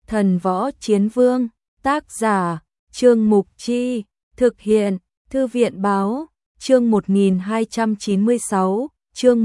Thần Võ Chiến Vương, tác giả, Trương Mục Chi, thực hiện, Thư viện Báo, chương 1296, chương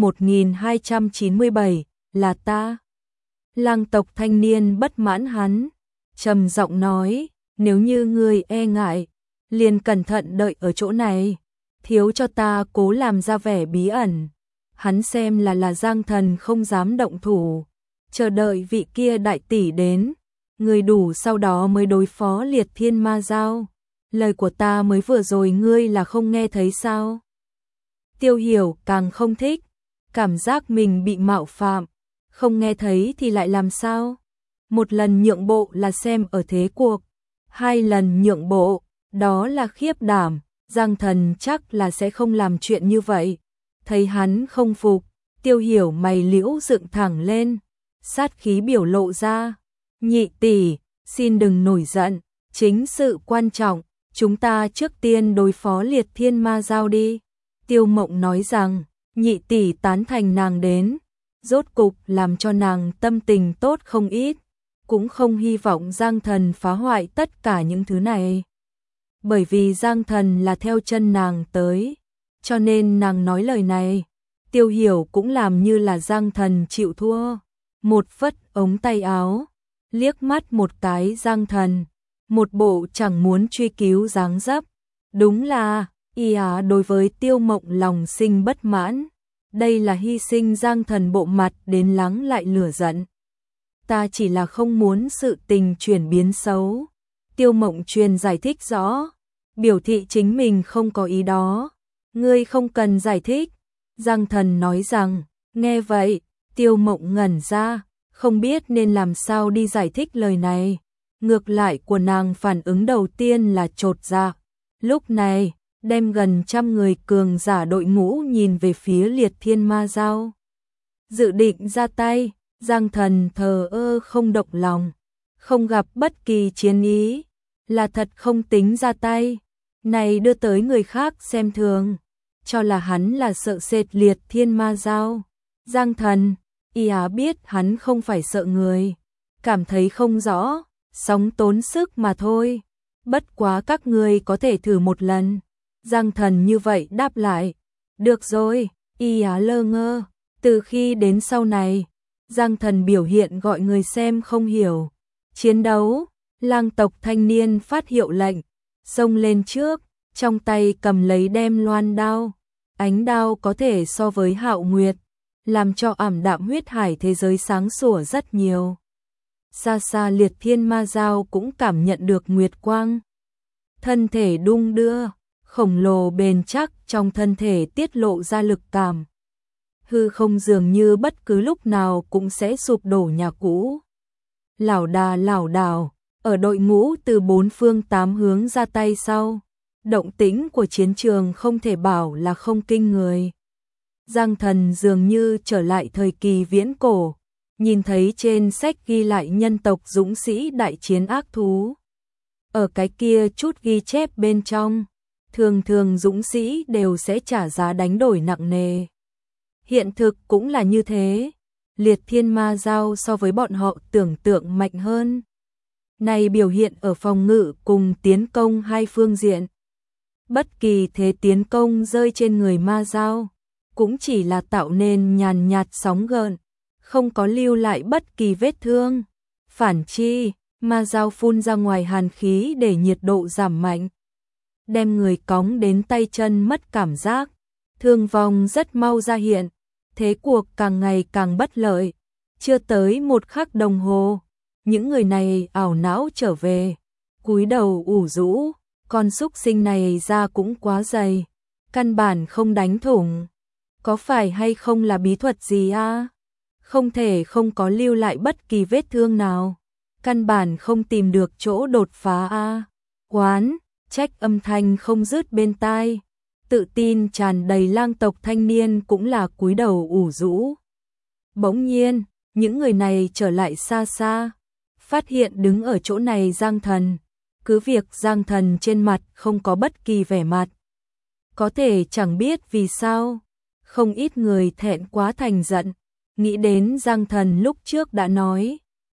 1297, là ta. Lang tộc thanh niên bất mãn hắn, trầm giọng nói, nếu như ngươi e ngại, liền cẩn thận đợi ở chỗ này, thiếu cho ta cố làm ra vẻ bí ẩn. Hắn xem là Giang Thần không dám động thủ, chờ đợi vị kia đại tỷ đến, người đủ sau đó mới đối phó Liệt Thiên Ma Dao. Lời của ta mới vừa rồi ngươi là không nghe thấy sao? Tiêu Hiểu càng không thích, cảm giác mình bị mạo phạm, không nghe thấy thì lại làm sao? Một lần nhượng bộ là xem ở thế cuộc, hai lần nhượng bộ, đó là khiếp đảm, Giang Thần chắc là sẽ không làm chuyện như vậy. Thấy hắn không phục, Tiêu Hiểu mày liễu dựng thẳng lên, sát khí biểu lộ ra. Nhị tỷ, xin đừng nổi giận, chính sự quan trọng, chúng ta trước tiên đối phó Liệt Thiên Ma Dao đi. Tiêu Mộng nói rằng, nhị tỷ tán thành nàng đến, rốt cục làm cho nàng tâm tình tốt không ít, cũng không hy vọng Giang Thần phá hoại tất cả những thứ này. Bởi vì Giang Thần là theo chân nàng tới, cho nên nàng nói lời này. Tiêu Hiểu cũng làm như là Giang Thần chịu thua, một phất ống tay áo, liếc mắt một cái Giang Thần, một bộ chẳng muốn truy cứu dáng dấp. Đúng là, y á đối với Tiêu Mộng lòng sinh bất mãn, đây là hy sinh Giang Thần bộ mặt đến lắng lại lửa giận. Ta chỉ là không muốn sự tình chuyển biến xấu. Tiêu Mộng truyền giải thích rõ, biểu thị chính mình không có ý đó. Ngươi không cần giải thích. Giang Thần nói rằng, nghe vậy, Tiêu Mộng ngẩn ra, không biết nên làm sao đi giải thích lời này. Ngược lại của nàng phản ứng đầu tiên là chột dạ. Lúc này, đem gần trăm người cường giả đội ngũ nhìn về phía Liệt Thiên Ma Dao. Dự định ra tay, Giang Thần thờ ơ không động lòng, không gặp bất kỳ chiến ý, là thật không tính ra tay. Này đưa tới người khác xem thường, cho là hắn là sợ sệt Liệt Thiên Ma Dao. Giang Thần, y á biết hắn không phải sợ người, cảm thấy không rõ, sóng tốn sức mà thôi. Bất quá các ngươi có thể thử một lần. Giang Thần như vậy đáp lại. Được rồi, y á lơ ngơ. Từ khi đến sau này, Giang Thần biểu hiện gọi người xem không hiểu. Chiến đấu, lang tộc thanh niên phát hiệu lệnh, xông lên trước, trong tay cầm lấy đem loan đao. Ánh đao có thể so với Hạo Nguyệt, làm cho ảm đạm huyết hải thế giới sáng sủa rất nhiều. Xa xa Liệt Thiên Ma Dao cũng cảm nhận được nguyệt quang. Thân thể đung đưa, khổng lồ bền chắc trong thân thể tiết lộ ra lực cảm. Hư không dường như bất cứ lúc nào cũng sẽ sụp đổ nhà cũ. Lảo đà lảo đảo, ở đội ngũ từ bốn phương tám hướng ra tay sau. Động tĩnh của chiến trường không thể bảo là không kinh người. Giang Thần dường như trở lại thời kỳ viễn cổ, nhìn thấy trên sách ghi lại nhân tộc dũng sĩ đại chiến ác thú. Ở cái kia chút ghi chép bên trong, thường thường dũng sĩ đều sẽ trả giá đánh đổi nặng nề. Hiện thực cũng là như thế, Liệt Thiên Ma Dao so với bọn họ tưởng tượng mạnh hơn. Này biểu hiện ở phòng ngự cùng tiến công hai phương diện. Bất kỳ thế tiến công rơi trên người Ma Dao, cũng chỉ là tạo nên nhàn nhạt sóng gợn, không có lưu lại bất kỳ vết thương. Phản chi, Ma Dao phun ra ngoài hàn khí để nhiệt độ giảm mạnh, đem người cóng đến tay chân mất cảm giác, thương vong rất mau ra hiện, thế cuộc càng ngày càng bất lợi. Chưa tới một khắc đồng hồ, những người này ảo não trở về, cúi đầu ủ rũ, con súc sinh này da cũng quá dày, căn bản không đánh thủng. Có phải hay không là bí thuật gì a? Không thể không có lưu lại bất kỳ vết thương nào, căn bản không tìm được chỗ đột phá a. Quán, trách âm thanh không dứt bên tai, tự tin tràn đầy lang tộc thanh niên cũng là cúi đầu ủ rũ. Bỗng nhiên, những người này trở lại xa xa, phát hiện đứng ở chỗ này Giang Thần. Cứ việc Giang Thần trên mặt không có bất kỳ vẻ mặt, có thể chẳng biết vì sao, không ít người thẹn quá thành giận, nghĩ đến Giang Thần lúc trước đã nói,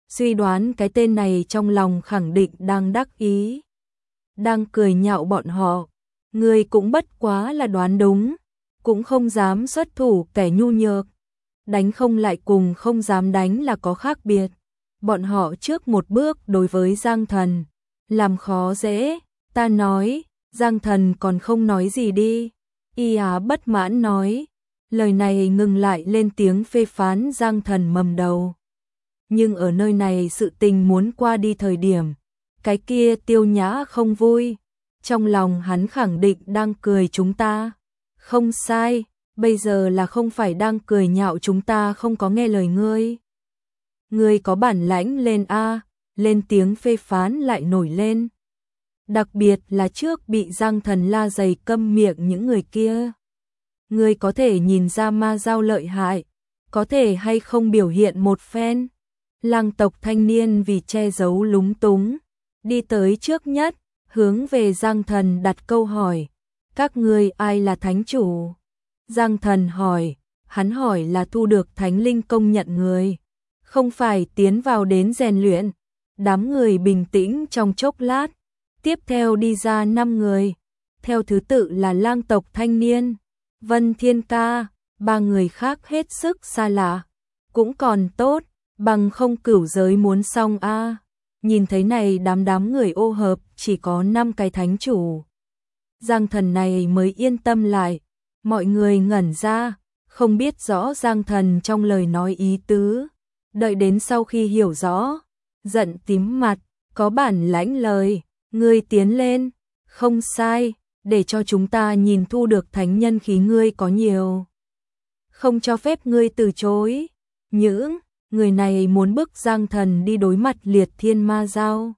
suy đoán cái tên này trong lòng khẳng định đang đắc ý, đang cười nhạo bọn họ. Người cũng bất quá là đoán đúng, cũng không dám xuất thủ, kẻ nhu nhược, đánh không lại cùng không dám đánh là có khác biệt. Bọn họ trước một bước đối với Giang Thần, làm khó dễ, ta nói, Giang Thần còn không nói gì đi. Y Á bất mãn nói, lời này ngừng lại lên tiếng phê phán Giang Thần mầm đầu. Nhưng ở nơi này sự tình muốn qua đi thời điểm, cái kia Tiêu Nhã không vui, trong lòng hắn khẳng định đang cười chúng ta. Không sai, bây giờ là không phải đang cười nhạo chúng ta không có nghe lời ngươi. Ngươi có bản lãnh lên a, lên tiếng phê phán lại nổi lên. Đặc biệt là trước bị Giang Thần la dày câm miệng những người kia. Ngươi có thể nhìn ra ma giao lợi hại, có thể hay không biểu hiện một phen. Lang tộc thanh niên vì che giấu lúng túng, đi tới trước nhất, hướng về Giang Thần đặt câu hỏi. Các ngươi ai là thánh chủ? Giang Thần hỏi, hắn hỏi là thu được thánh linh công nhận người, không phải tiến vào đến rèn luyện. Đám người bình tĩnh trong chốc lát, tiếp theo đi ra 5 người, theo thứ tự là Lang tộc thanh niên, Vân Thiên Ca, 3 người khác hết sức xa lạ. Cũng còn tốt, bằng không cửu giới muốn xong a. Nhìn thấy này đám người ô hợp chỉ có 5 cái thánh chủ. Giang Thần này mới yên tâm lại, mọi người ngẩn ra, không biết rõ Giang Thần trong lời nói ý tứ. Đợi đến sau khi hiểu rõ, giận tím mặt, có bản lãnh lời, ngươi tiến lên, không sai, để cho chúng ta nhìn thu được thánh nhân khí ngươi có nhiều. Không cho phép ngươi từ chối. Những người này muốn bức Giang Thần đi đối mặt liệt thiên ma giao,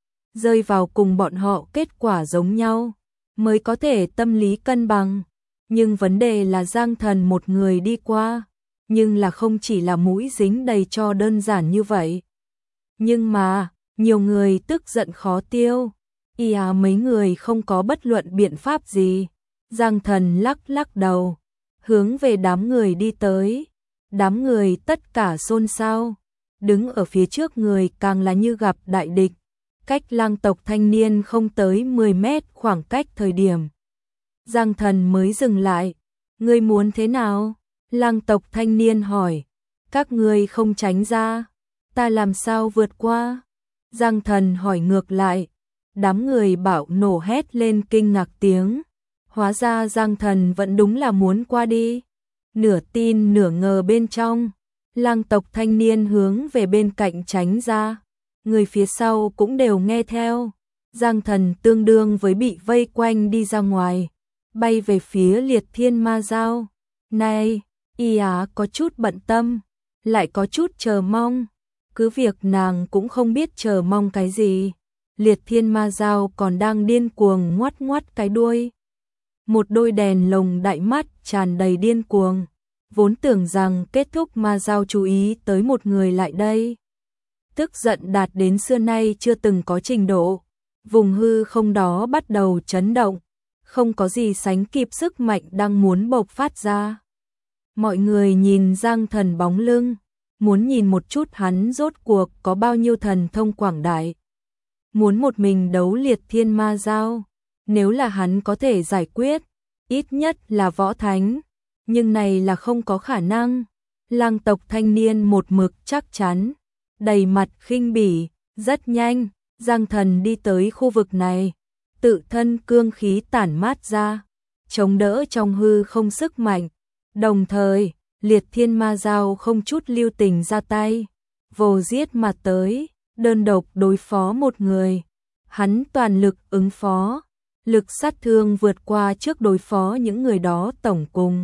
rơi vào cùng bọn họ kết quả giống nhau, mới có thể tâm lý cân bằng. Nhưng vấn đề là Giang Thần một người đi qua, nhưng là không chỉ là mũi dính đầy cho đơn giản như vậy. Nhưng mà, nhiều người tức giận khó tiêu. Mấy người không có bất luận biện pháp gì. Giang Thần lắc lắc đầu, hướng về đám người đi tới. Đám người tất cả xôn xao, đứng ở phía trước người càng là như gặp đại địch. Cách Lang tộc thanh niên không tới 10 mét khoảng cách thời điểm. Giang Thần mới dừng lại. Ngươi muốn thế nào? Lang tộc thanh niên hỏi. Các ngươi không tránh ra, ta làm sao vượt qua? Giang Thần hỏi ngược lại. Đám người bạo nổ hét lên kinh ngạc tiếng. Hóa ra Giang Thần vẫn đúng là muốn qua đi. Nửa tin nửa ngờ bên trong, Lang tộc thanh niên hướng về bên cạnh tránh ra. Người phía sau cũng đều nghe theo. Giang Thần tương đương với bị vây quanh đi ra ngoài, bay về phía liệt thiên ma giao. Này, Á có chút bận tâm, lại có chút chờ mong. Cứ việc nàng cũng không biết chờ mong cái gì. Liệt thiên ma giao còn đang điên cuồng ngoắt ngoắt cái đuôi. Một đôi đèn lồng đại mắt tràn đầy điên cuồng. Vốn tưởng rằng kết thúc ma giao chú ý tới một người lại đây. Tức giận đạt đến xưa nay chưa từng có trình độ. Vùng hư không đó bắt đầu chấn động. Không có gì sánh kịp sức mạnh đang muốn bộc phát ra. Mọi người nhìn Giang Thần bóng lưng, muốn nhìn một chút hắn rốt cuộc có bao nhiêu thần thông quảng đại. Muốn một mình đấu liệt thiên ma giao, nếu là hắn có thể giải quyết, ít nhất là võ thánh, nhưng này là không có khả năng. Lang tộc thanh niên một mực chắc chắn, đầy mặt khinh bỉ. Rất nhanh, Giang Thần đi tới khu vực này, tự thân cương khí tản mát ra, chống đỡ trong hư không sức mạnh. Đồng thời, liệt thiên ma giao không chút lưu tình ra tay, vồ giết mà tới, đơn độc đối phó một người. Hắn toàn lực ứng phó, lực sát thương vượt qua trước đối phó những người đó tổng cùng.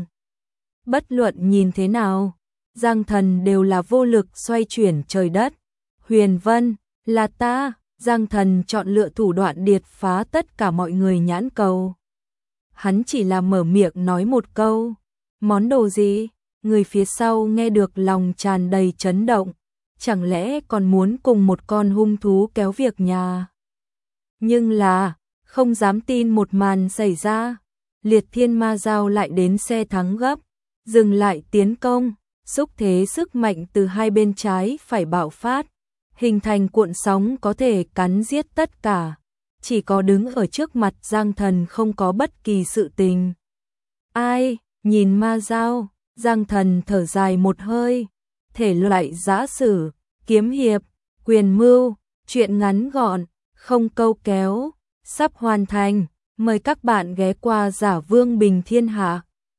Bất luận nhìn thế nào, Giang Thần đều là vô lực xoay chuyển trời đất. Huyền Vân, là ta. Giang Thần chọn lựa thủ đoạn điệt phá tất cả mọi người nhãn cầu. Hắn chỉ là mở miệng nói một câu. Món đồ gì? Người phía sau nghe được lòng tràn đầy chấn động. Chẳng lẽ còn muốn cùng một con hung thú kéo việc nhà? Nhưng là, không dám tin một màn xảy ra. Liệt thiên ma giao lại đến xe thắng gấp, dừng lại tiến công, xúc thế sức mạnh từ hai bên trái phải bạo phát. hình thành cuộn sóng có thể cắn giết tất cả. Chỉ có đứng ở trước mặt Giang Thần không có bất kỳ sự tình. Ai, nhìn ma dao, Giang Thần thở dài một hơi. Thể loại giã sử, kiếm hiệp, quyền mưu, truyện ngắn gọn, không câu kéo, sắp hoàn thành. Mời các bạn ghé qua Giả Vương Bình Thiên Hạ.